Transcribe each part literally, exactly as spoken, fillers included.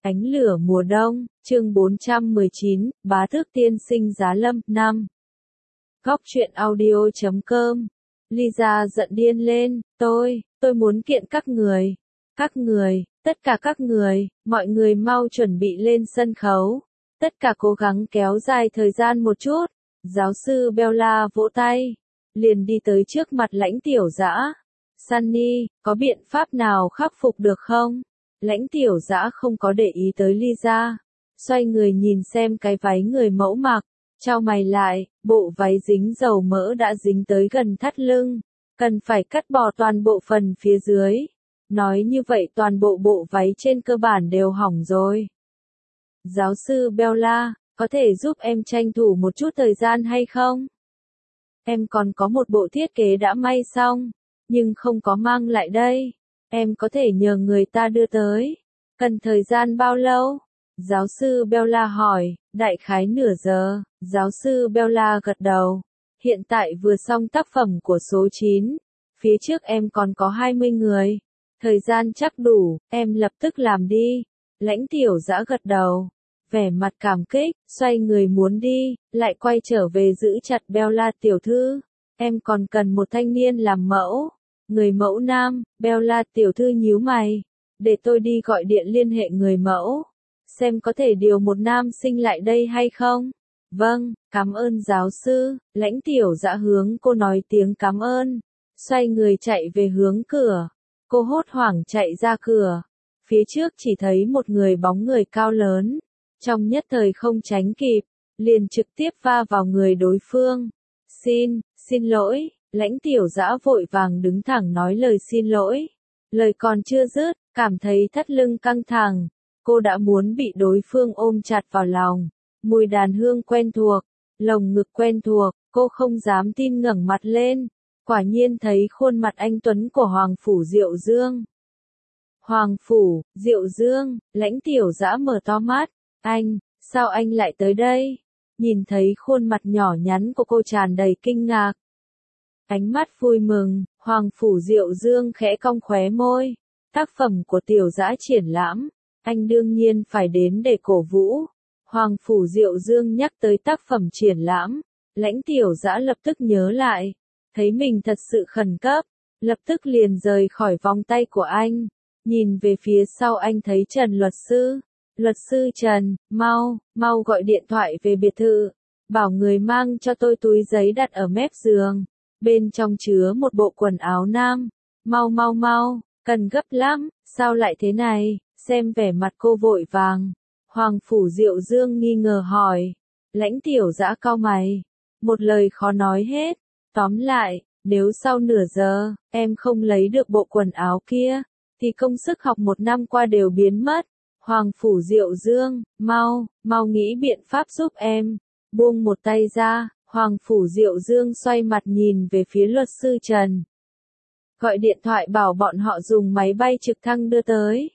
Ánh lửa mùa đông, chương bốn trăm mười chín, Bá tước tiên sinh giá lâm, năm. Góc truyện audio chấm com. Lisa giận điên lên, tôi, tôi muốn kiện các người. Các người, tất cả các người, mọi người mau chuẩn bị lên sân khấu. Tất cả cố gắng kéo dài thời gian một chút. Giáo sư Bella vỗ tay, liền đi tới trước mặt Lãnh Tiểu Dã. Sunny, có biện pháp nào khắc phục được không? Lãnh Tiểu Dã không có để ý tới Lisa, xoay người nhìn xem cái váy người mẫu mặc, chau mày lại, bộ váy dính dầu mỡ đã dính tới gần thắt lưng, cần phải cắt bỏ toàn bộ phần phía dưới. Nói như vậy toàn bộ bộ váy trên cơ bản đều hỏng rồi. Giáo sư Bella, có thể giúp em tranh thủ một chút thời gian hay không? Em còn có một bộ thiết kế đã may xong, nhưng không có mang lại đây. Em có thể nhờ người ta đưa tới. Cần thời gian bao lâu? Giáo sư Bella hỏi. Đại khái nửa giờ. Giáo sư Bella gật đầu. Hiện tại vừa xong tác phẩm của số chín. Phía trước em còn có hai mươi người. Thời gian chắc đủ, em lập tức làm đi. Lãnh Tiểu Dã gật đầu. Vẻ mặt cảm kích, xoay người muốn đi, lại quay trở về giữ chặt Bella tiểu thư. Em còn cần một thanh niên làm mẫu. Người mẫu nam, Bella tiểu thư nhíu mày. Để tôi đi gọi điện liên hệ người mẫu. Xem có thể điều một nam sinh lại đây hay không? Vâng, cảm ơn giáo sư. Lãnh Tiểu Dã hướng cô nói tiếng cảm ơn. Xoay người chạy về hướng cửa. Cô hốt hoảng chạy ra cửa. Phía trước chỉ thấy một người bóng người cao lớn. Trong nhất thời không tránh kịp, liền trực tiếp va vào người đối phương. Xin, xin lỗi. Lãnh Tiểu Dã vội vàng đứng thẳng nói lời xin lỗi. Lời còn chưa dứt, cảm thấy thắt lưng căng thẳng. Cô đã muốn bị đối phương ôm chặt vào lòng. Mùi đàn hương quen thuộc, lồng ngực quen thuộc, cô không dám tin ngẩng mặt lên. Quả nhiên thấy khuôn mặt anh tuấn của Hoàng Phủ Diệu Dương. Hoàng Phủ, Diệu Dương, Lãnh Tiểu Dã mở to mắt. Anh, sao anh lại tới đây? Nhìn thấy khuôn mặt nhỏ nhắn của cô tràn đầy kinh ngạc. Ánh mắt vui mừng, Hoàng Phủ Diệu Dương khẽ cong khóe môi. Tác phẩm của Tiểu Dã triển lãm, anh đương nhiên phải đến để cổ vũ. Hoàng Phủ Diệu Dương nhắc tới tác phẩm triển lãm, Lãnh Tiểu Dã lập tức nhớ lại, thấy mình thật sự khẩn cấp, lập tức liền rời khỏi vòng tay của anh, nhìn về phía sau anh thấy Trần luật sư. Luật sư Trần, mau, mau gọi điện thoại về biệt thự, bảo người mang cho tôi túi giấy đặt ở mép giường. Bên trong chứa một bộ quần áo nam. Mau mau mau, cần gấp lắm, sao lại thế này? Xem vẻ mặt cô vội vàng. Hoàng Phủ Diệu Dương nghi ngờ hỏi. Lãnh Tiểu Dã cau mày. Một lời khó nói hết. Tóm lại, nếu sau nửa giờ, em không lấy được bộ quần áo kia, thì công sức học một năm qua đều biến mất. Hoàng Phủ Diệu Dương, mau, mau nghĩ biện pháp giúp em. Buông một tay ra. Hoàng Phủ Diệu Dương xoay mặt nhìn về phía luật sư Trần. Gọi điện thoại bảo bọn họ dùng máy bay trực thăng đưa tới.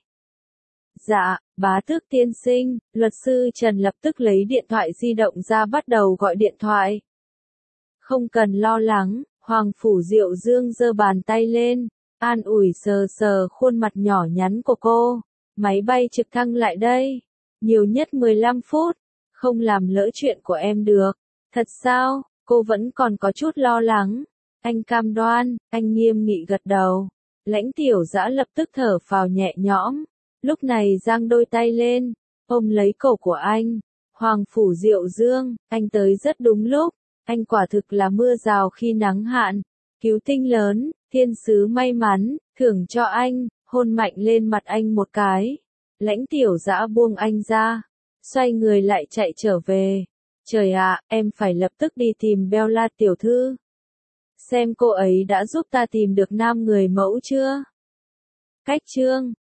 Dạ, bá tước tiên sinh. Luật sư Trần lập tức lấy điện thoại di động ra bắt đầu gọi điện thoại. Không cần lo lắng, Hoàng Phủ Diệu Dương giơ bàn tay lên, an ủi sờ sờ khuôn mặt nhỏ nhắn của cô. Máy bay trực thăng lại đây. Nhiều nhất mười lăm phút. Không làm lỡ chuyện của em được. Thật sao? Cô vẫn còn có chút lo lắng. Anh cam đoan, anh nghiêm nghị gật đầu. Lãnh Tiểu Dã lập tức thở phào nhẹ nhõm. Lúc này giang đôi tay lên, ôm lấy cổ của anh. Hoàng Phủ Diệu Dương, anh tới rất đúng lúc. Anh quả thực là mưa rào khi nắng hạn. Cứu tinh lớn, thiên sứ may mắn, thưởng cho anh, hôn mạnh lên mặt anh một cái. Lãnh Tiểu Dã buông anh ra, xoay người lại chạy trở về. Trời ạ, em phải lập tức đi tìm Bella tiểu thư. Xem cô ấy đã giúp ta tìm được nam người mẫu chưa? Cách chương